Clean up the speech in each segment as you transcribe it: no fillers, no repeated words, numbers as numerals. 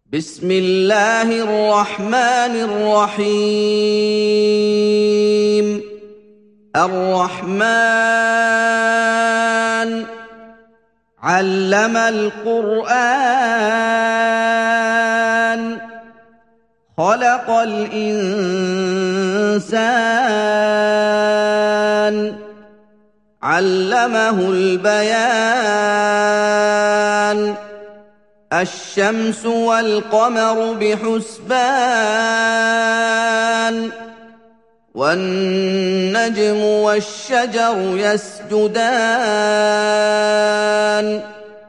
بسم الله الرحمن الرحيم الرحمن علم القرآن خلق الإنسان علمه البيان الشمس والقمر بحسبان والنجم والشجر يسجدان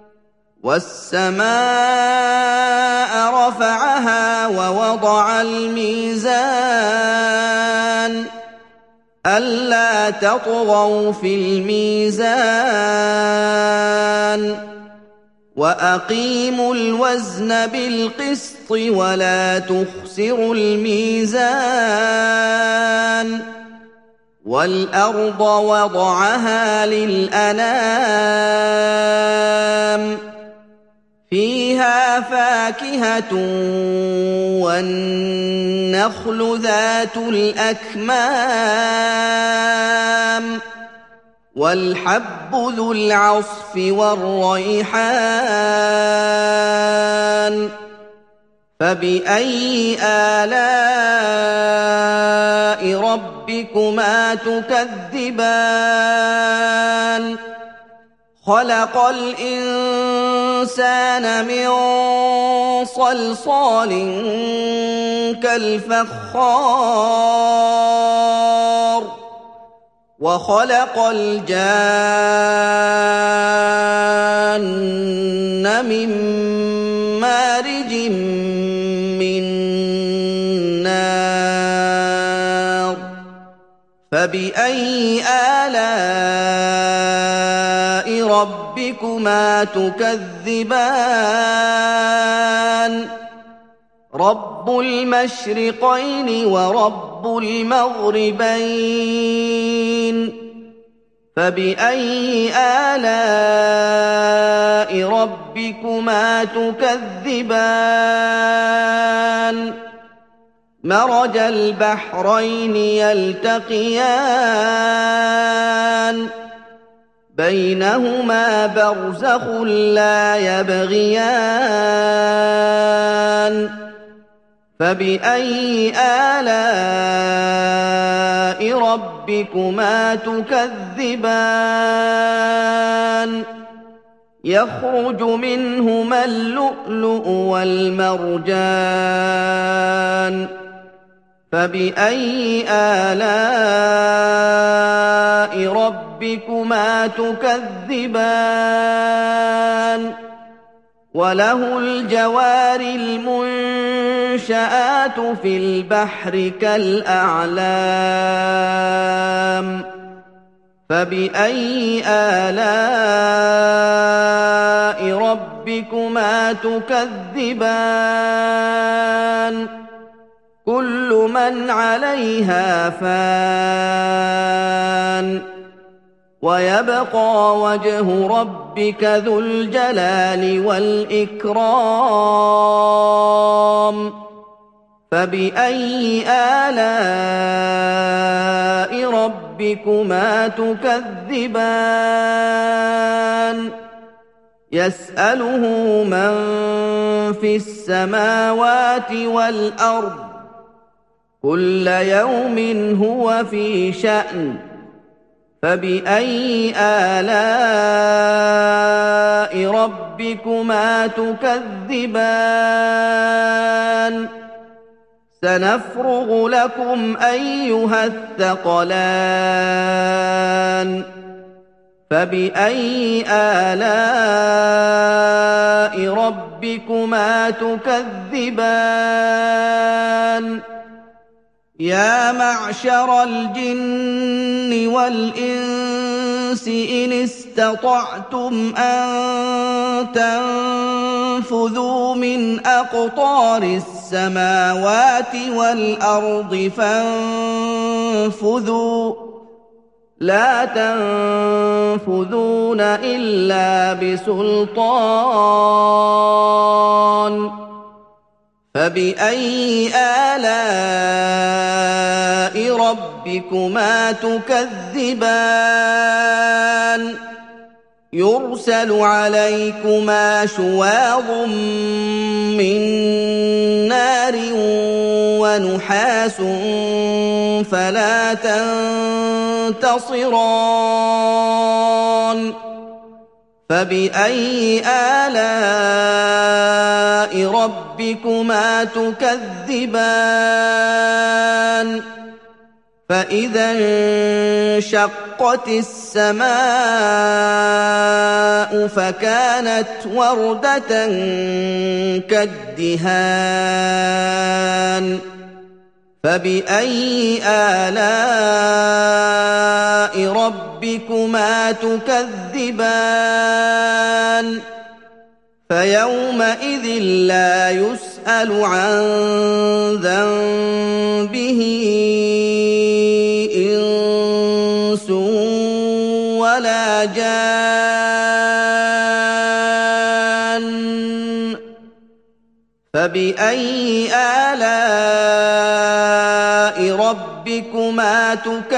والسماء رفعها ووضع الميزان ألا تطغوا في الميزان وأقيموا الوزن بالقسط ولا تخسروا الميزان والأرض وضعها للأنام فيها فاكهة والنخل ذات الأكمام والحب ذو العصف والريحان فبأي آلاء ربكما تكذبان خلق الإنسان من صلصال كالفخار وخلق الجان من مارج من نار فبأي آلاء ربكما تكذبان رب المشرقين ورب المغربين فبأي آلاء ربكما تكذبان مرج البحرين يلتقيان بينهما برزخ لا يبغيان فبأي آلاء ربكما تكذبان يخرج منهما اللؤلؤ والمرجان فبأي آلاء ربكما تكذبان وله الجوار المنشآت في البحر كالأعلام فبأي آلاء ربكما تكذبان كل من عليها فان ويبقى وجه ربك ذو الجلال والإكرام فبأي آلاء ربكما تكذبان يسأله من في السماوات والأرض كل يوم هو في شأن فبأي آلاء ربكما تكذبان سنفرغ لكم أيها الثقلان فبأي آلاء ربكما تكذبان يا معشر الجن والإنس إن استطعتم أن تنفذوا من أقطار السماوات والأرض فانفذوا لا تنفذون إلا بسلطان فبأي آلاء ربكما تكذبان يرسل عليكما شواظ من نار ونحاس فلا تنتصران فبأي آلاء ربكما تكذبان فإذا انشقت السماء فكانت وردة كالدهان فبأي آلاء ربكما تكذبان فيومئذ لا يسأل عن ذنبه إنس ولا جان فبأي آلاء ربكما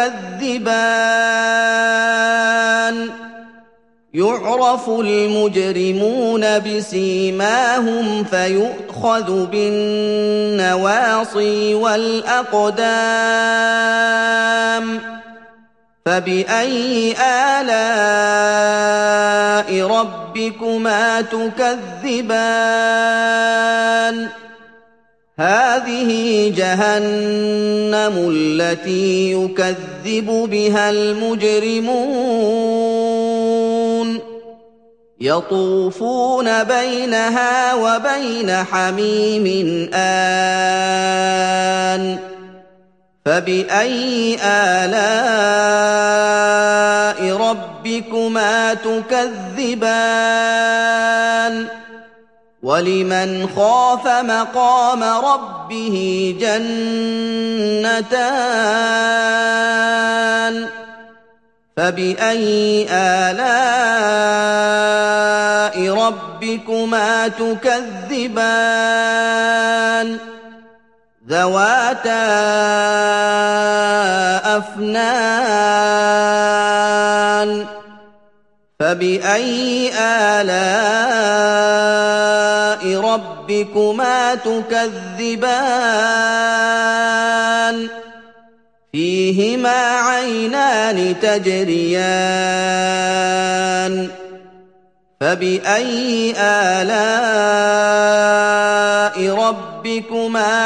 تكذبان يعرف المجرمون بسيماهم فيؤخذ بالنواصي والأقدام فبأي آلاء ربكما تكذبان هذه جهنم التي يكذب بها المجرمون يطوفون بينها وبين حميم آن فبأي آلاء ربكما تكذبان ولمن خاف مقام ربه جنتان فبأي آلاء ربكما تكذبان ذواتا أفنان فبأي آلاء ربكما تكذبان فيهما عينان تجريان فبأي آلاء ربكما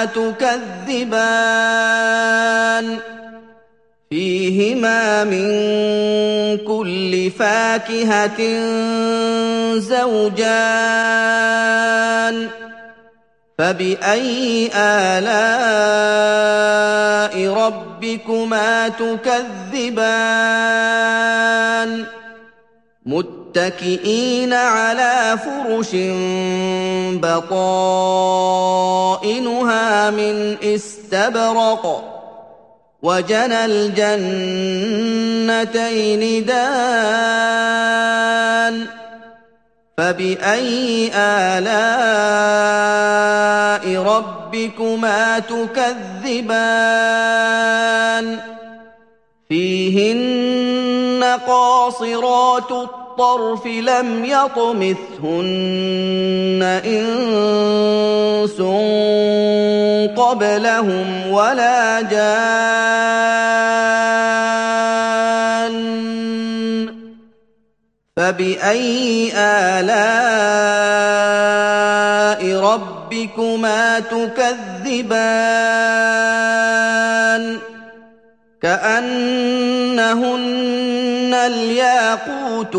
تكذبان فيهما من كل فاكهة زوجان فبأي آلاء ربكما تكذبان متكئين على فرش بطائنها من استبرق وجنى الجنتين دان فبأي آلاء ربكما تكذبان فيهن قاصرات الطرف لم يطمثهن إنس قبلهم ولا جان فبأي آلاء ربكما تكذبان كأنهن الياقوت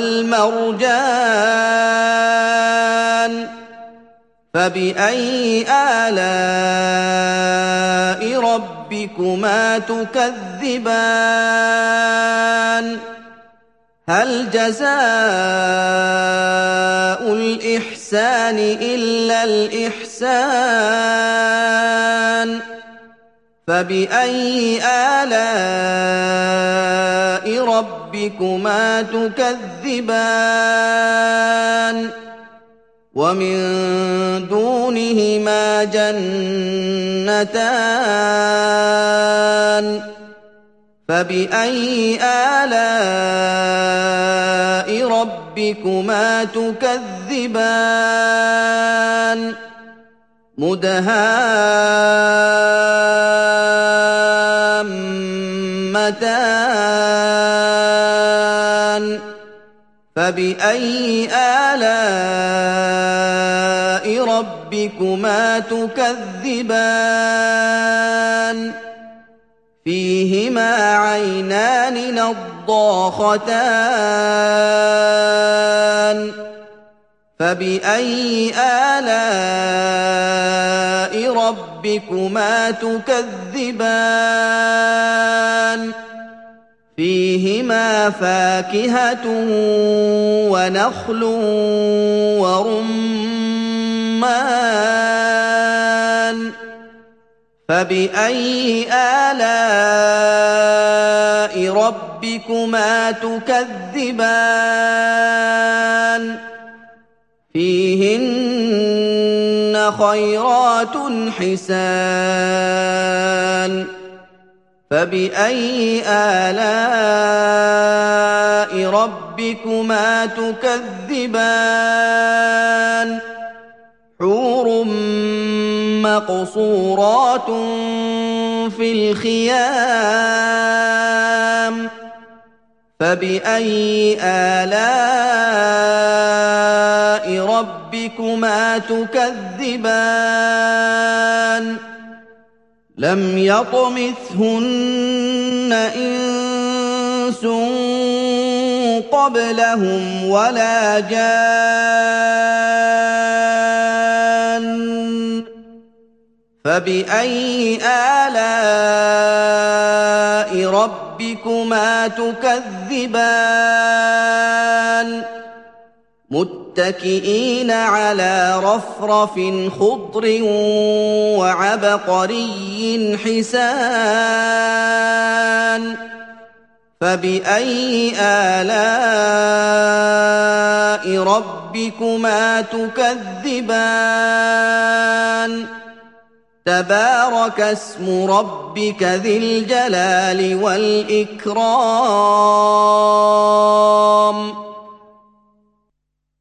والمرجان فبأي آلاء ربكما تكذبان هل جزاء الإحسان إلا الإحسان فبأي آلاء ربكما تكذبان ومن دونهما جنتان فبأي آلاء ربكما تكذبان مدهامتان فبأي آلاء ربكما تكذبان فيهما عينان نضاختان فبأي آلاء ربكما تكذبان فيهما فاكهة ونخل ورمان فبأي آلاء ربكما تكذبان فيهن خيرات حسان فبأي آلاء ربكما تكذبان حور مقصورات في الخيام فبأي آلاء ربكما تكذبان لم يطمثهن إنس قبلهم ولا جان فبأي آلاء ربكما تكذبان متكئين على رفرف خضر وعبقري حسان فبأي آلاء ربكما تكذبان تبارك اسم ربك ذي الجلال والإكرام